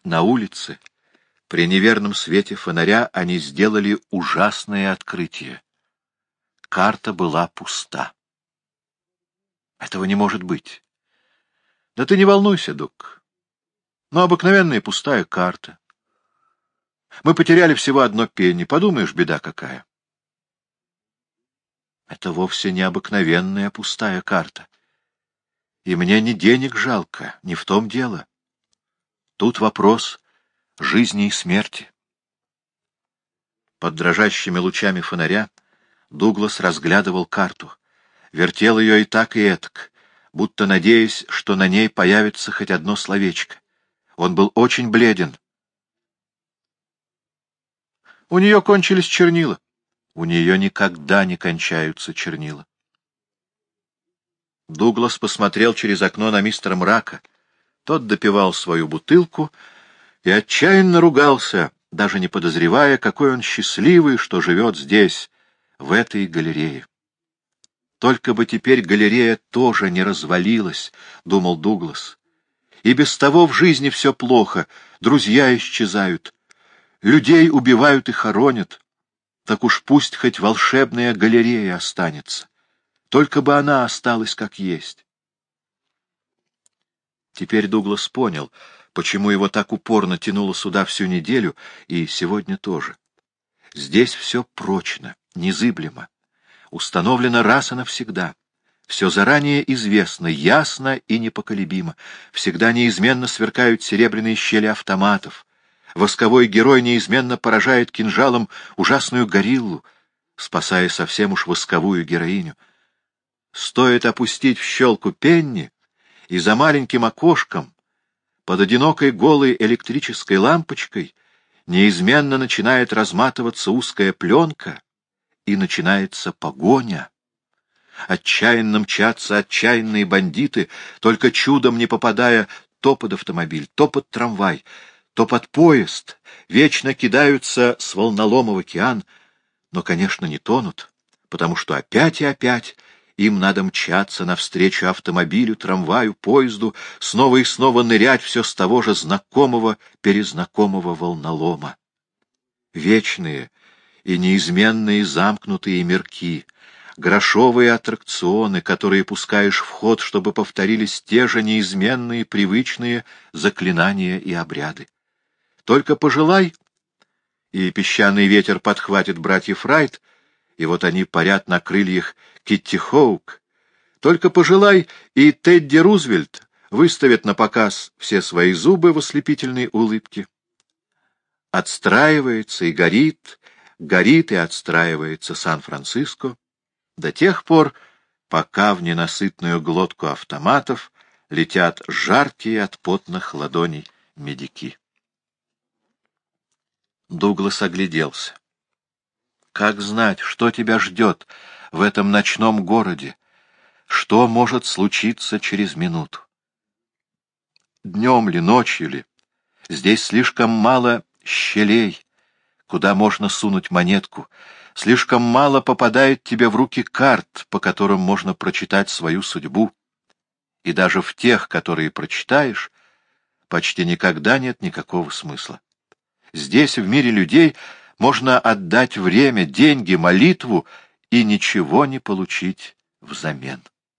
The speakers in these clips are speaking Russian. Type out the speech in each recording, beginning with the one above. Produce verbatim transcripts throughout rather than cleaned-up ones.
На улице, при неверном свете фонаря, они сделали ужасное открытие. Карта была пуста. Этого не может быть. Да ты не волнуйся, Дук. Но обыкновенная пустая карта. Мы потеряли всего одно пенни. Подумаешь, беда какая. Это вовсе не обыкновенная пустая карта. И мне ни денег жалко, не в том дело. Тут вопрос жизни и смерти. Под дрожащими лучами фонаря Дуглас разглядывал карту, вертел ее и так, и этак, будто надеясь, что на ней появится хоть одно словечко. Он был очень бледен. У нее кончились чернила. У нее никогда не кончаются чернила. Дуглас посмотрел через окно на мистера Мрака. Тот допивал свою бутылку и отчаянно ругался, даже не подозревая, какой он счастливый, что живет здесь, в этой галерее. Только бы теперь галерея тоже не развалилась, — думал Дуглас. И без того в жизни все плохо, друзья исчезают, людей убивают и хоронят. Так уж пусть хоть волшебная галерея останется. Только бы она осталась как есть. Теперь Дуглас понял, почему его так упорно тянуло сюда всю неделю, и сегодня тоже. Здесь все прочно, незыблемо, установлено раз и навсегда. Все заранее известно, ясно и непоколебимо. Всегда неизменно сверкают серебряные щели автоматов. Восковой герой неизменно поражает кинжалом ужасную гориллу, спасая совсем уж восковую героиню. Стоит опустить в щелку пенни, и за маленьким окошком, под одинокой голой электрической лампочкой, неизменно начинает разматываться узкая пленка, и начинается погоня. Отчаянно мчатся отчаянные бандиты, только чудом не попадая то под автомобиль, то под трамвай, то под поезд, вечно кидаются с волнолома в океан, но, конечно, не тонут, потому что опять и опять им надо мчаться навстречу автомобилю, трамваю, поезду, снова и снова нырять все с того же знакомого, перезнакомого волнолома. Вечные и неизменные замкнутые мирки, грошовые аттракционы, которые пускаешь в ход, чтобы повторились те же неизменные, привычные заклинания и обряды. Только пожелай, и песчаный ветер подхватит братьев Райт, и вот они парят на крыльях Китти Хоук. Только пожелай, и Тедди Рузвельт выставит на показ все свои зубы в ослепительной улыбке. Отстраивается и горит, горит и отстраивается Сан-Франциско до тех пор, пока в ненасытную глотку автоматов летят жаркие от потных ладоней медики. Дуглас огляделся. Как знать, что тебя ждет в этом ночном городе? Что может случиться через минуту? Днем ли, ночью ли? Здесь слишком мало щелей, куда можно сунуть монетку. Слишком мало попадает тебе в руки карт, по которым можно прочитать свою судьбу. И даже в тех, которые прочитаешь, почти никогда нет никакого смысла. Здесь, в мире людей, можно отдать время, деньги, молитву и ничего не получить взамен.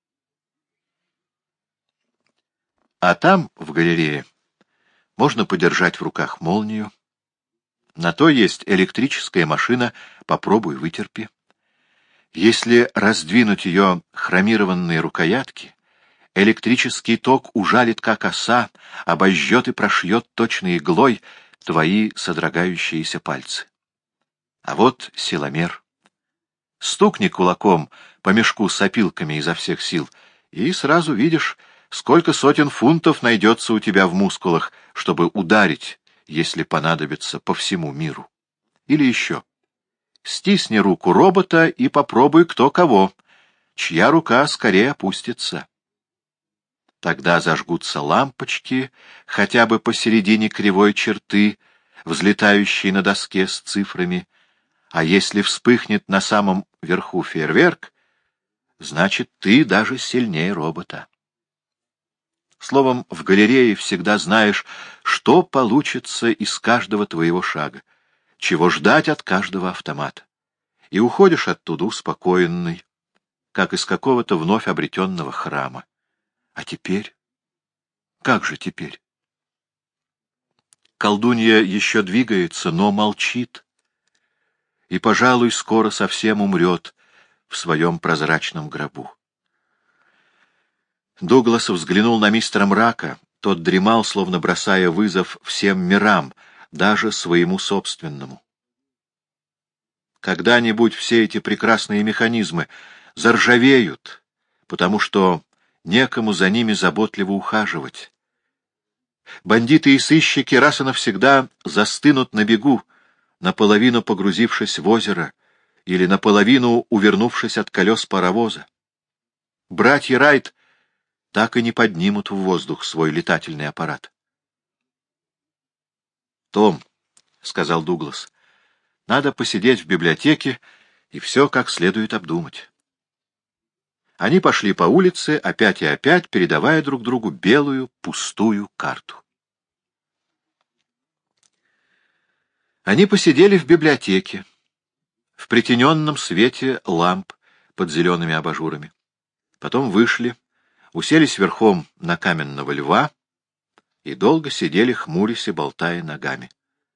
А там, в галерее, можно подержать в руках молнию. На то есть электрическая машина, попробуй, вытерпи. Если раздвинуть ее хромированные рукоятки, электрический ток ужалит, как оса, обожжет и прошьет точной иглой твои содрогающиеся пальцы. А вот силомер. Стукни кулаком по мешку с опилками изо всех сил, и сразу видишь, сколько сотен фунтов найдется у тебя в мускулах, чтобы ударить, если понадобится, по всему миру. Или еще. Стисни руку робота и попробуй кто кого, чья рука скорее опустится. Тогда зажгутся лампочки, хотя бы посередине кривой черты, взлетающей на доске с цифрами, а если вспыхнет на самом верху фейерверк, значит, ты даже сильнее робота. Словом, в галерее всегда знаешь, что получится из каждого твоего шага, чего ждать от каждого автомата. И уходишь оттуда успокоенный, как из какого-то вновь обретенного храма. А теперь? Как же теперь? Колдунья еще двигается, но молчит, и, пожалуй, скоро совсем умрет в своем прозрачном гробу. Дуглас взглянул на мистера Мрака. Тот дремал, словно бросая вызов всем мирам, даже своему собственному. Когда-нибудь все эти прекрасные механизмы заржавеют, потому что некому за ними заботливо ухаживать. Бандиты и сыщики раз и навсегда застынут на бегу, наполовину погрузившись в озеро или наполовину увернувшись от колес паровоза. Братья Райт так и не поднимут в воздух свой летательный аппарат. «Том», — сказал Дуглас, — «надо посидеть в библиотеке и все как следует обдумать». Они пошли по улице, опять и опять передавая друг другу белую, пустую карту. Они посидели в библиотеке, в притененном свете ламп под зелеными абажурами. Потом вышли, уселись верхом на каменного льва и долго сидели, хмурясь и болтая ногами.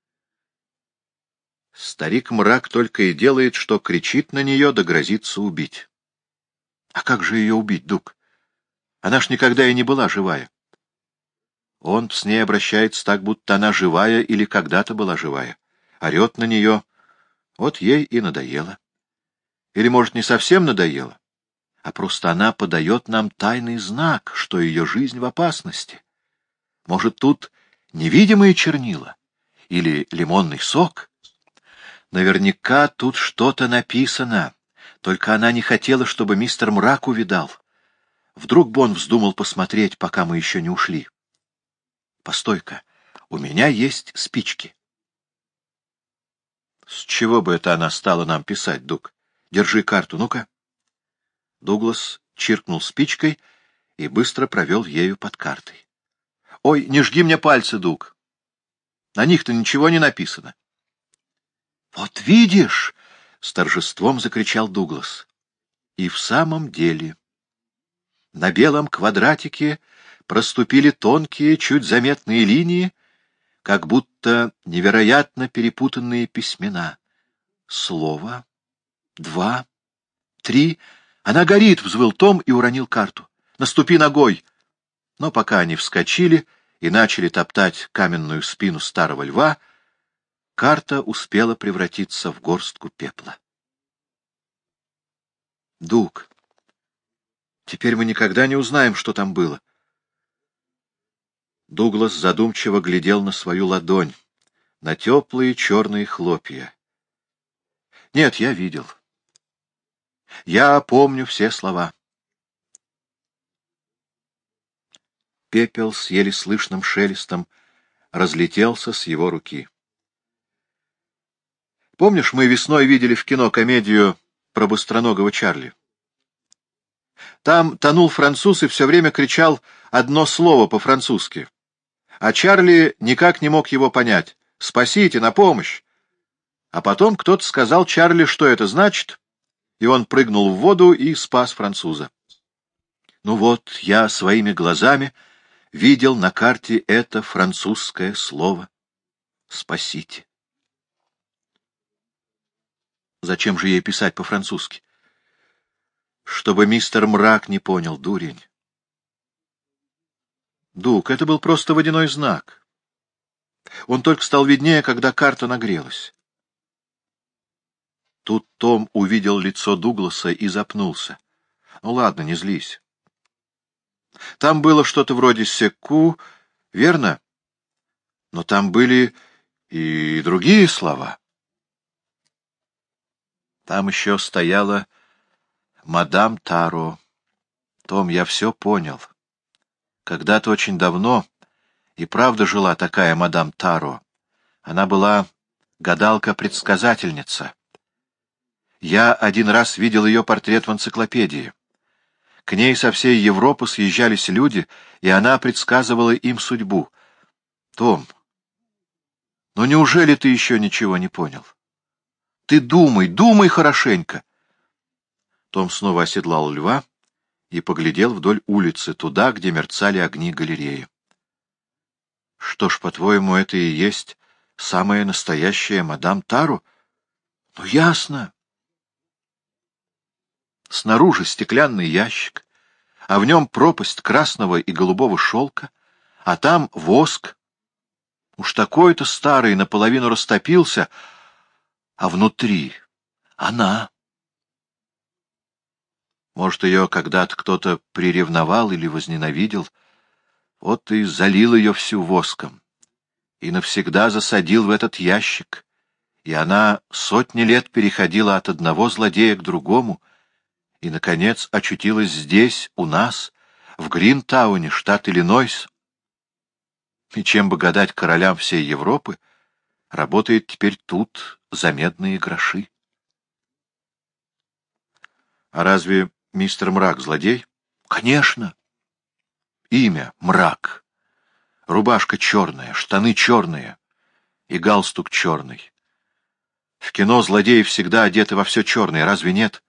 Старик Мрак только и делает, что кричит на нее, да грозится убить. А как же ее убить, Дуг? Она ж никогда и не была живая. Он с ней обращается так, будто она живая или когда-то была живая. Орет на нее. Вот ей и надоело. Или, может, не совсем надоело, а просто она подает нам тайный знак, что ее жизнь в опасности. Может, тут невидимые чернила или лимонный сок? Наверняка тут что-то написано. Только она не хотела, чтобы мистер Мрак увидал. Вдруг бы он вздумал посмотреть, пока мы еще не ушли. Постой-ка, у меня есть спички. С чего бы это она стала нам писать, Дуг? Держи карту, ну-ка. Дуглас чиркнул спичкой и быстро провел ею под картой. Ой, не жги мне пальцы, Дуг. На них-то ничего не написано. Вот видишь! — с торжеством закричал Дуглас. И в самом деле на белом квадратике проступили тонкие, чуть заметные линии, как будто невероятно перепутанные письмена. Слово, два, три. Она горит, — взвыл Том и уронил карту. Наступи ногой. Но пока они вскочили и начали топтать каменную спину старого льва, карта успела превратиться в горстку пепла. Дуг, теперь мы никогда не узнаем, что там было. Дуглас задумчиво глядел на свою ладонь, на теплые черные хлопья. Нет, я видел. Я помню все слова. Пепел с еле слышным шелестом разлетелся с его руки. Помнишь, мы весной видели в кино комедию про быстроногого Чарли? Там тонул француз и все время кричал одно слово по-французски. А Чарли никак не мог его понять. «Спасите, на помощь!» А потом кто-то сказал Чарли, что это значит, и он прыгнул в воду и спас француза. Ну вот, я своими глазами видел на карте это французское слово «спасите». Зачем же ей писать по-французски? Чтобы мистер Мрак не понял, дурень. Дуг, это был просто водяной знак. Он только стал виднее, когда карта нагрелась. Тут Том увидел лицо Дугласа и запнулся. Ну ладно, не злись. Там было что-то вроде «секу», верно? Но там были и другие слова. Там еще стояла мадам Таро. Том, я все понял. Когда-то очень давно и правда жила такая мадам Таро. Она была гадалка-предсказательница. Я один раз видел ее портрет в энциклопедии. К ней со всей Европы съезжались люди, и она предсказывала им судьбу. Том, ну неужели ты еще ничего не понял? Ты думай, думай хорошенько. Том снова оседлал льва и поглядел вдоль улицы, туда, где мерцали огни галереи. Что ж, по-твоему, это и есть самая настоящая мадам Тару? Ну, ясно. Снаружи стеклянный ящик, а в нем пропасть красного и голубого шелка, а там воск. Уж такой-то старый наполовину растопился, а внутри она. Может, ее когда-то кто-то приревновал или возненавидел, вот и залил ее всю воском, и навсегда засадил в этот ящик, и она сотни лет переходила от одного злодея к другому, и, наконец, очутилась здесь, у нас, в Гринтауне, штат Иллинойс. И чем бы гадать королям всей Европы, работает теперь тут за медные гроши. А разве мистер Мрак злодей? Конечно. Имя — Мрак. Рубашка черная, штаны черные и галстук черный. В кино злодеи всегда одеты во все черное, разве нет?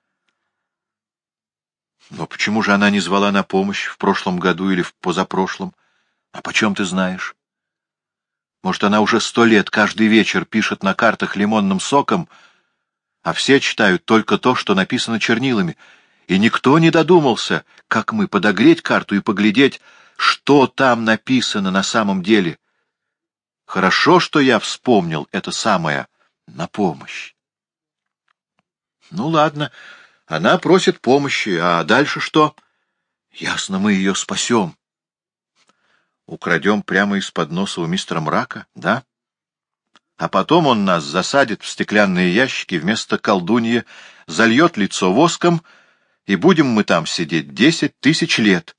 Но почему же она не звала на помощь в прошлом году или в позапрошлом? А почем ты знаешь? Может, она уже сто лет каждый вечер пишет на картах лимонным соком, а все читают только то, что написано чернилами, и никто не додумался, как мы, подогреть карту и поглядеть, что там написано на самом деле. Хорошо, что я вспомнил это самое «на помощь». Ну, ладно, она просит помощи, а дальше что? Ясно, мы ее спасем. Украдем прямо из-под носа у мистера Мрака, да? А потом он нас засадит в стеклянные ящики вместо колдуньи, зальет лицо воском, и будем мы там сидеть десять тысяч лет.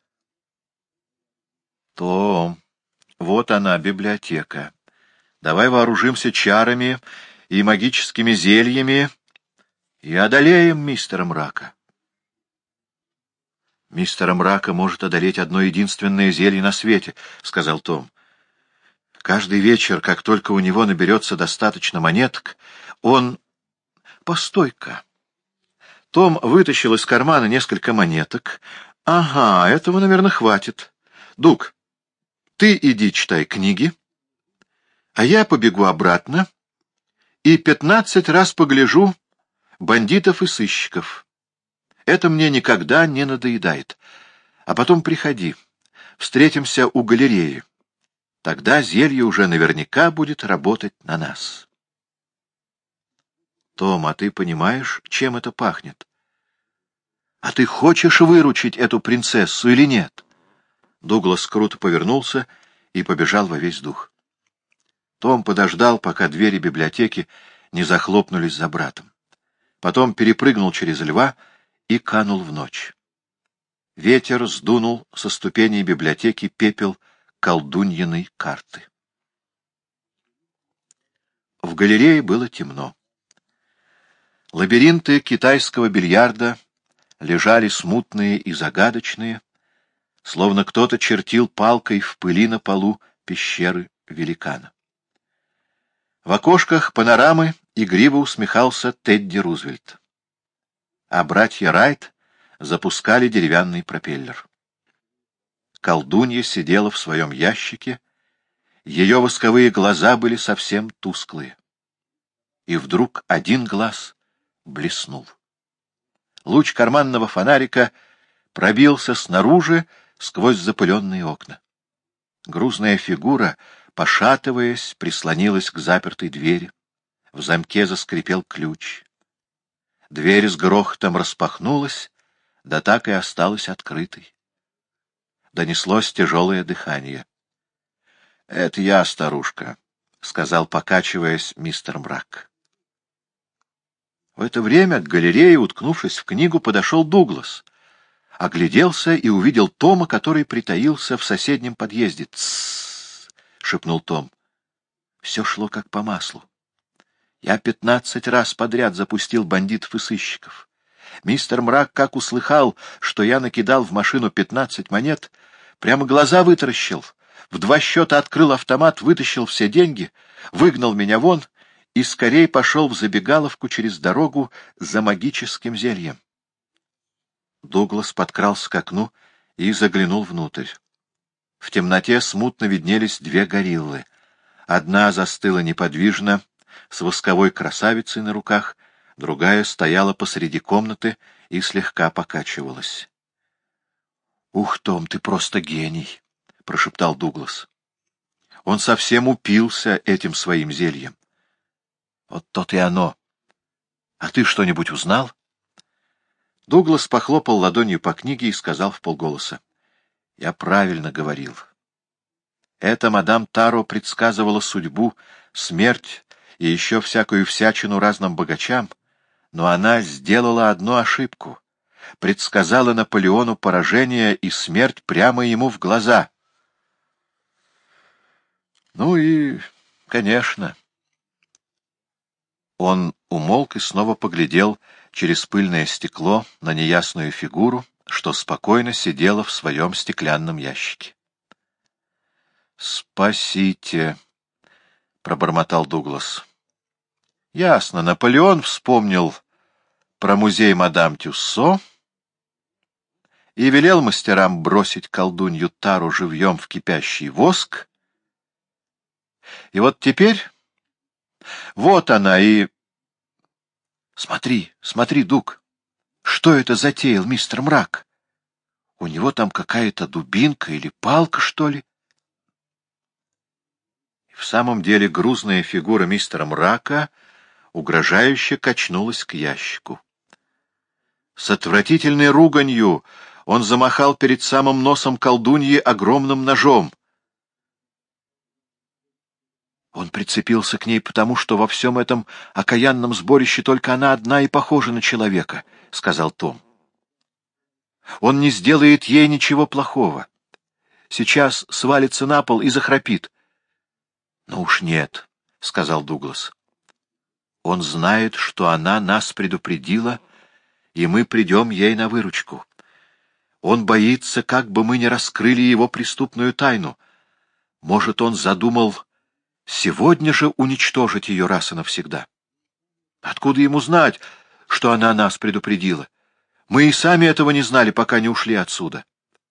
Том, вот она, библиотека. Давай вооружимся чарами и магическими зельями и одолеем мистера Мрака. Мистера Мрака может одолеть одно единственное зелье на свете, — сказал Том. Каждый вечер, как только у него наберется достаточно монеток, он... Постой-ка. Том вытащил из кармана несколько монеток. Ага, этого, наверное, хватит. Дуг, ты иди читай книги, а я побегу обратно и пятнадцать раз погляжу бандитов и сыщиков. Это мне никогда не надоедает. А потом приходи. Встретимся у галереи. Тогда зелье уже наверняка будет работать на нас. Том, а ты понимаешь, чем это пахнет? А ты хочешь выручить эту принцессу или нет? Дуглас круто повернулся и побежал во весь дух. Том подождал, пока двери библиотеки не захлопнулись за братом. Потом перепрыгнул через льва и канул в ночь. Ветер сдунул со ступеней библиотеки пепел колдуньиной карты. В галерее было темно. Лабиринты китайского бильярда лежали смутные и загадочные, словно кто-то чертил палкой в пыли на полу пещеры великана. В окошках панорамы игриво усмехался Тедди Рузвельт. А братья Райт запускали деревянный пропеллер. Колдунья сидела в своем ящике, ее восковые глаза были совсем тусклые. И вдруг один глаз блеснул. Луч карманного фонарика пробился снаружи сквозь запыленные окна. Грузная фигура, пошатываясь, прислонилась к запертой двери. В замке заскрипел ключ. Дверь с грохотом распахнулась, да так и осталась открытой. Донеслось тяжелое дыхание. — Это я, старушка, — сказал, покачиваясь, мистер Мрак. В это время к галерее, уткнувшись в книгу, подошел Дуглас. Огляделся и увидел Тома, который притаился в соседнем подъезде. «Тссс!» — шепнул Том. Все шло как по маслу. Я пятнадцать раз подряд запустил бандитов и сыщиков. Мистер Мрак, как услыхал, что я накидал в машину пятнадцать монет, прямо глаза вытаращил, в два счета открыл автомат, вытащил все деньги, выгнал меня вон и скорей пошел в забегаловку через дорогу за магическим зельем. Дуглас подкрался к окну и заглянул внутрь. В темноте смутно виднелись две гориллы. Одна застыла неподвижно, с восковой красавицей на руках, другая стояла посреди комнаты и слегка покачивалась. — Ух, Том, ты просто гений! — прошептал Дуглас. Он совсем упился этим своим зельем. — Вот то-то и оно. А ты что-нибудь узнал? Дуглас похлопал ладонью по книге и сказал вполголоса: — Я правильно говорил. Эта мадам Таро предсказывала судьбу, смерть и еще всякую всячину разным богачам, но она сделала одну ошибку. Предсказала Наполеону поражение и смерть прямо ему в глаза. Ну и, конечно. Он умолк и снова поглядел через пыльное стекло на неясную фигуру, что спокойно сидела в своем стеклянном ящике. «Спасите!» — пробормотал Дуглас. «Ясно, Наполеон вспомнил про музей мадам Тюссо и велел мастерам бросить колдунью Тару живьем в кипящий воск. И вот теперь вот она и... Смотри, смотри, Дуг, что это затеял мистер Мрак? У него там какая-то дубинка или палка, что ли?» В самом деле грузная фигура мистера Мрака угрожающе качнулась к ящику. С отвратительной руганью он замахал перед самым носом колдуньи огромным ножом. Он прицепился к ней потому, что во всем этом окаянном сборище только она одна и похожа на человека, — сказал Том. Он не сделает ей ничего плохого. Сейчас свалится на пол и захрапит. — Ну уж нет, — сказал Дуглас. Он знает, что она нас предупредила, и мы придем ей на выручку. Он боится, как бы мы не раскрыли его преступную тайну. Может, он задумал сегодня же уничтожить ее раз и навсегда. Откуда ему знать, что она нас предупредила? Мы и сами этого не знали, пока не ушли отсюда.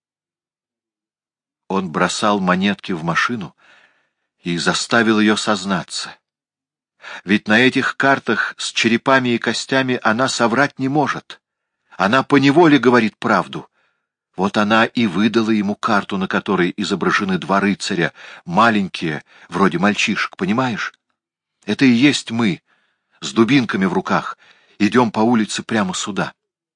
Он бросал монетки в машину и заставил ее сознаться. Ведь на этих картах с черепами и костями она соврать не может. Она поневоле говорит правду. Вот она и выдала ему карту, на которой изображены два рыцаря, маленькие, вроде мальчишек, понимаешь? Это и есть мы, с дубинками в руках, идем по улице прямо сюда.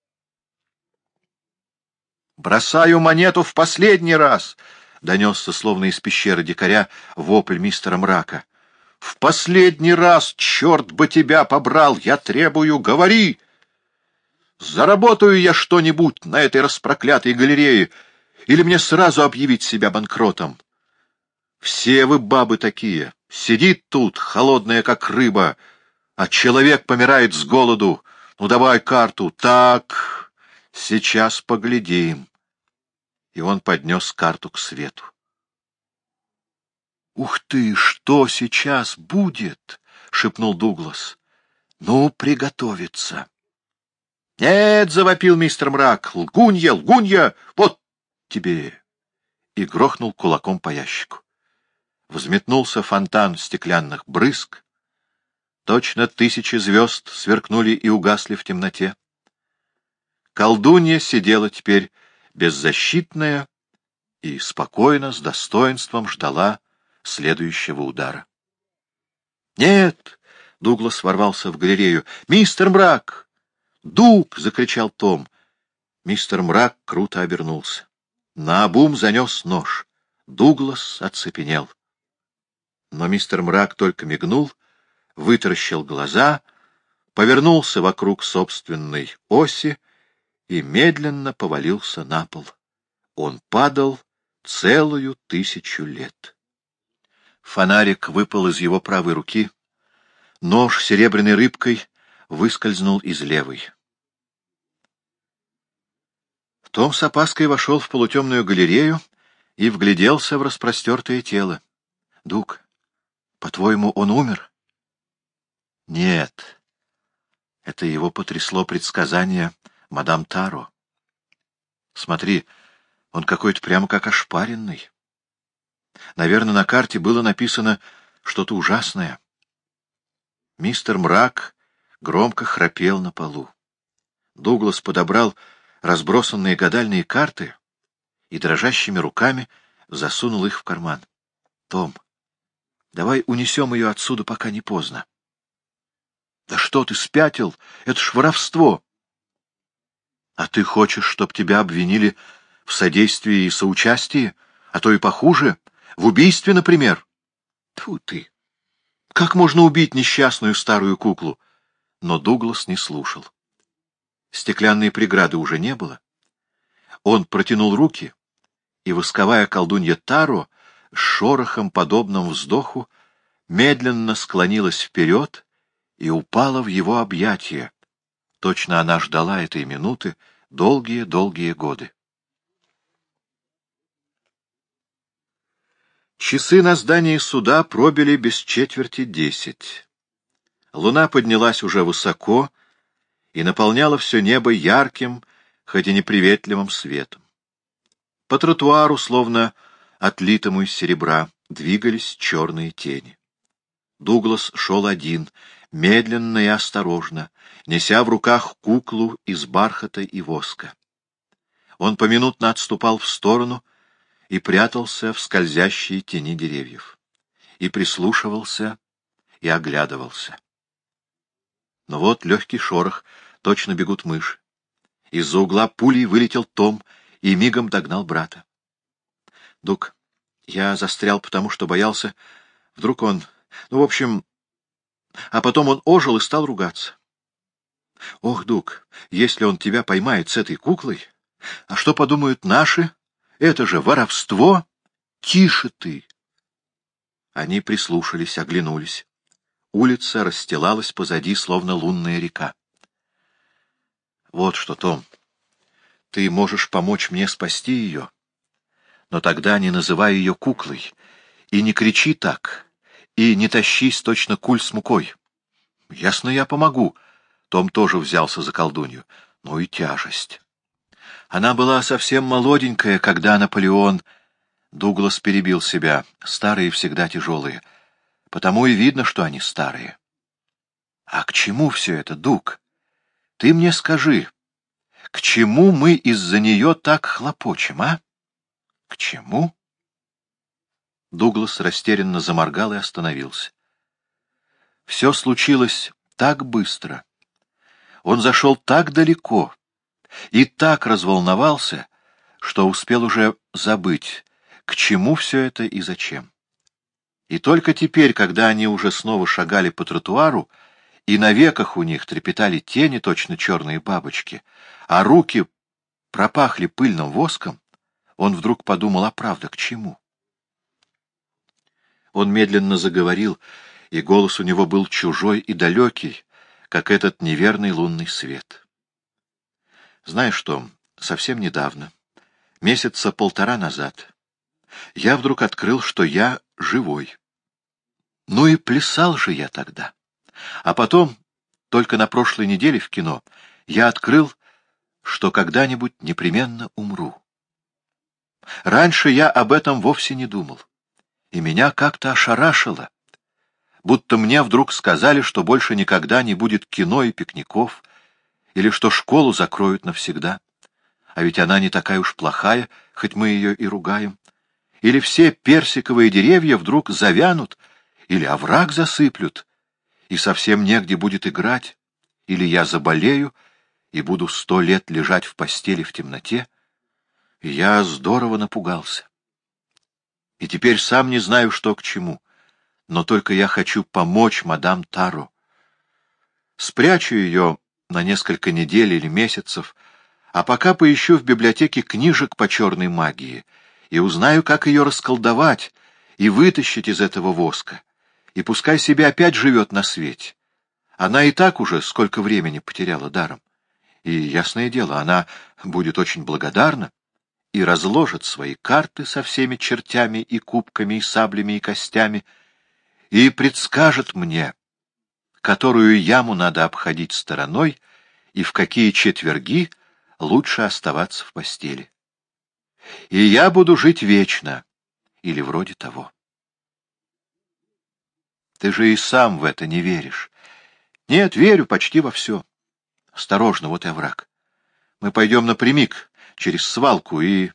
«Бросаю монету в последний раз!» — донесся, словно из пещеры дикаря, вопль мистера Мрака. «В последний раз, черт бы тебя побрал! Я требую, говори! Заработаю я что-нибудь на этой распроклятой галерее, или мне сразу объявить себя банкротом? Все вы бабы такие. Сидит тут, холодная как рыба, а человек помирает с голоду. Ну, давай карту. Так, сейчас поглядим». И он поднес карту к свету. «Ух ты, что сейчас будет?» — шепнул Дуглас. «Ну, приготовиться». «Нет!» — завопил мистер Мрак. «Лгунья, лгунья! Вот тебе!» И грохнул кулаком по ящику. Взметнулся фонтан стеклянных брызг. Точно тысячи звезд сверкнули и угасли в темноте. Колдунья сидела теперь беззащитная и спокойно, с достоинством ждала следующего удара. «Нет!» — Дуглас ворвался в галерею. «Мистер Мрак!» «Дуг!» — закричал Том. Мистер Мрак круто обернулся. Наобум занес нож. Дуглас оцепенел. Но мистер Мрак только мигнул, вытаращил глаза, повернулся вокруг собственной оси и медленно повалился на пол. Он падал целую тысячу лет. Фонарик выпал из его правой руки, нож серебряной рыбкой выскользнул из левой. Том с опаской вошел в полутемную галерею и вгляделся в распростертое тело. — Дук, по-твоему, он умер? — Нет. Это его потрясло предсказание мадам Таро. Смотри, он какой-то прямо как ошпаренный. Наверное, на карте было написано что-то ужасное. Мистер Мрак громко храпел на полу. Дуглас подобрал разбросанные гадальные карты и дрожащими руками засунул их в карман. — Том, давай унесем ее отсюда, пока не поздно. — Да что ты, спятил? Это ж воровство! — А ты хочешь, чтоб тебя обвинили в содействии и соучастии, а то и похуже, в убийстве, например? Тьфу ты! Как можно убить несчастную старую куклу? Но Дуглас не слушал. Стеклянной преграды уже не было. Он протянул руки, и восковая колдунья Таро с шорохом, подобным вздоху, медленно склонилась вперед и упала в его объятия. Точно она ждала этой минуты долгие-долгие годы. Часы на здании суда пробили без четверти десять. Луна поднялась уже высоко и наполняла все небо ярким, хоть и неприветливым светом. По тротуару, словно отлитому из серебра, двигались черные тени. Дуглас шел один, медленно и осторожно, неся в руках куклу из бархата и воска. Он поминутно отступал в сторону и прятался в скользящей тени деревьев, и прислушивался, и оглядывался. Но вот легкий шорох, точно бегут мыши. Из-за угла пулей вылетел Том и мигом догнал брата. — Дук, я застрял, потому что боялся. Вдруг он... Ну, в общем... А потом он ожил и стал ругаться. — Ох, Дук, если он тебя поймает с этой куклой... А что подумают наши? Это же воровство! Тише ты! Они прислушались, оглянулись. Улица расстилалась позади, словно лунная река. — Вот что, Том, ты можешь помочь мне спасти ее, но тогда не называй ее куклой, и не кричи так, и не тащись точно куль с мукой. — Ясно, я помогу. Том тоже взялся за колдунью. Ну и тяжесть. Она была совсем молоденькая, когда Наполеон... Дуглас перебил себя. Старые всегда тяжелые. Потому и видно, что они старые. А к чему все это, Дуг? Ты мне скажи, к чему мы из-за нее так хлопочем, а? К чему? Дуглас растерянно заморгал и остановился. Все случилось так быстро. Он зашел так далеко и так разволновался, что успел уже забыть, к чему все это и зачем. И только теперь, когда они уже снова шагали по тротуару, и на веках у них трепетали тени, точно черные бабочки, а руки пропахли пыльным воском, он вдруг подумал, а правда, к чему? Он медленно заговорил, и голос у него был чужой и далекий, как этот неверный лунный свет. Знаешь что, совсем недавно, месяца полтора назад, я вдруг открыл, что я живой. Ну и плясал же я тогда. А потом, только на прошлой неделе в кино, я открыл, что когда-нибудь непременно умру. Раньше я об этом вовсе не думал, и меня как-то ошарашило, будто мне вдруг сказали, что больше никогда не будет кино и пикников, или что школу закроют навсегда. А ведь она не такая уж плохая, хоть мы ее и ругаем. Или все персиковые деревья вдруг завянут, или овраг засыплют, и совсем негде будет играть, или я заболею и буду сто лет лежать в постели в темноте. И я здорово напугался. И теперь сам не знаю, что к чему, но только я хочу помочь мадам Таро. Спрячу ее на несколько недель или месяцев, а пока поищу в библиотеке книжек по черной магии и узнаю, как ее расколдовать и вытащить из этого воска. И пускай себе опять живет на свете. Она и так уже сколько времени потеряла даром. И, ясное дело, она будет очень благодарна. и разложит свои карты со всеми чертями и кубками и саблями и костями, и предскажет мне, которую яму надо обходить стороной и в какие четверги лучше оставаться в постели. И я буду жить вечно, или вроде того. Ты же и сам в это не веришь. Нет, верю почти во все. Осторожно, вот и овраг. Мы пойдем напрямик, через свалку, и...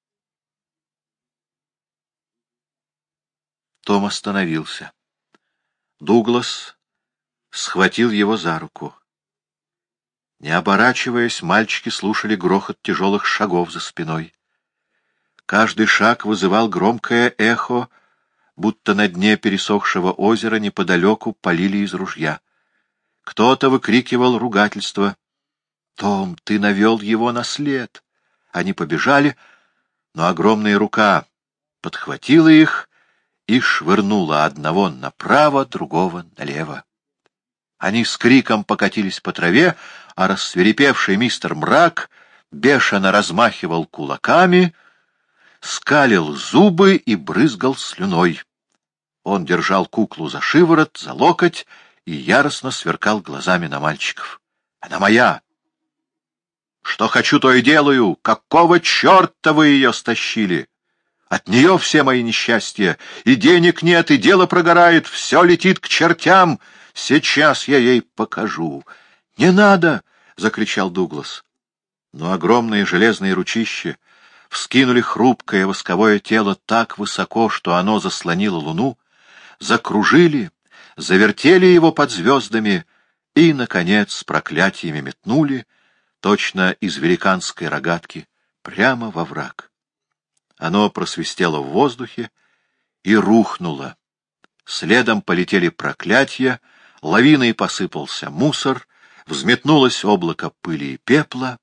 Том остановился. Дуглас схватил его за руку. Не оборачиваясь, мальчики слушали грохот тяжелых шагов за спиной. Каждый шаг вызывал громкое эхо, будто на дне пересохшего озера неподалеку полили из ружья. Кто-то выкрикивал ругательство. «Том, ты навел его на след!» Они побежали, но огромная рука подхватила их и швырнула одного направо, другого налево. Они с криком покатились по траве, а рассвирепевший мистер Мрак бешено размахивал кулаками, скалил зубы и брызгал слюной. Он держал куклу за шиворот, за локоть и яростно сверкал глазами на мальчиков. «Она моя! Что хочу, то и делаю! Какого черта вы ее стащили? От нее все мои несчастья! И денег нет, и дело прогорает, все летит к чертям! Сейчас я ей покажу!» «Не надо!» — закричал Дуглас. Но огромные железные ручища вскинули хрупкое восковое тело так высоко, что оно заслонило луну, закружили, завертели его под звездами и, наконец, с проклятиями метнули, точно из великанской рогатки, прямо во враг. Оно просвистело в воздухе и рухнуло. Следом полетели проклятия, лавиной посыпался мусор, взметнулось облако пыли и пепла.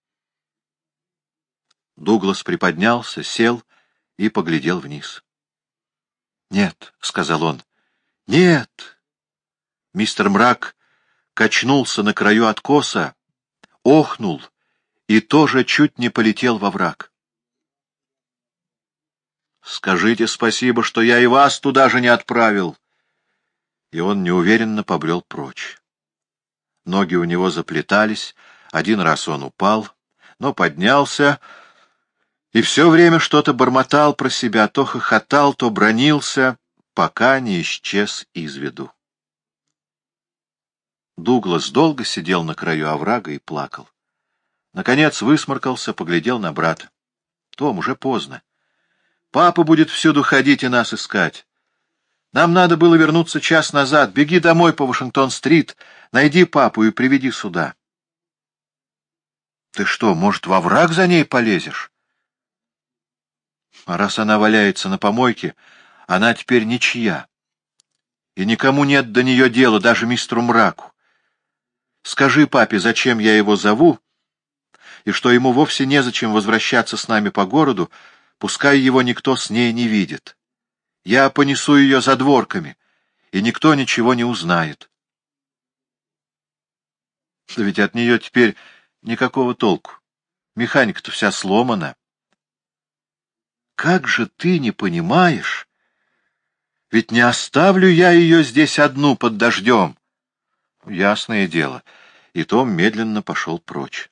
Дуглас приподнялся, сел и поглядел вниз. «Нет», — сказал он, — «нет». Мистер Мрак качнулся на краю откоса, охнул и тоже чуть не полетел во враг. «Скажите спасибо, что я и вас туда же не отправил». И он неуверенно побрел прочь. Ноги у него заплетались, один раз он упал, но поднялся и все время что-то бормотал про себя, то хохотал, то бранился, пока не исчез из виду. Дуглас долго сидел на краю оврага и плакал. Наконец высморкался, поглядел на брата. — Том, уже поздно. Папа будет всюду ходить и нас искать. Нам надо было вернуться час назад. Беги домой по Вашингтон-стрит, найди папу и приведи сюда. — Ты что, может, во враг за ней полезешь? А раз она валяется на помойке, она теперь ничья. И никому нет до нее дела, даже мистеру Мраку. Скажи папе, зачем я его зову, и что ему вовсе незачем возвращаться с нами по городу, пускай его никто с ней не видит. Я понесу ее задворками, и никто ничего не узнает. Да ведь от нее теперь никакого толку. Механика-то вся сломана. Как же ты не понимаешь? Ведь не оставлю я ее здесь одну под дождем. Ясное дело. И Том медленно пошел прочь.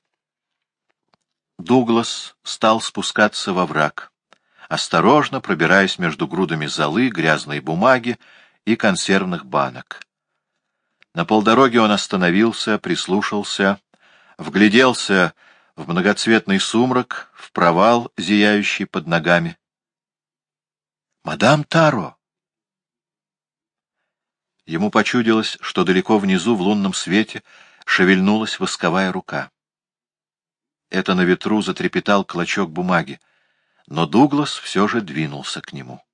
Дуглас стал спускаться во враг, осторожно пробираясь между грудами золы, грязной бумаги и консервных банок. На полдороге он остановился, прислушался, вгляделся в многоцветный сумрак, в провал, зияющий под ногами. «Мадам Таро!» Ему почудилось, что далеко внизу в лунном свете шевельнулась восковая рука. Это на ветру затрепетал клочок бумаги, но Дуглас все же двинулся к нему.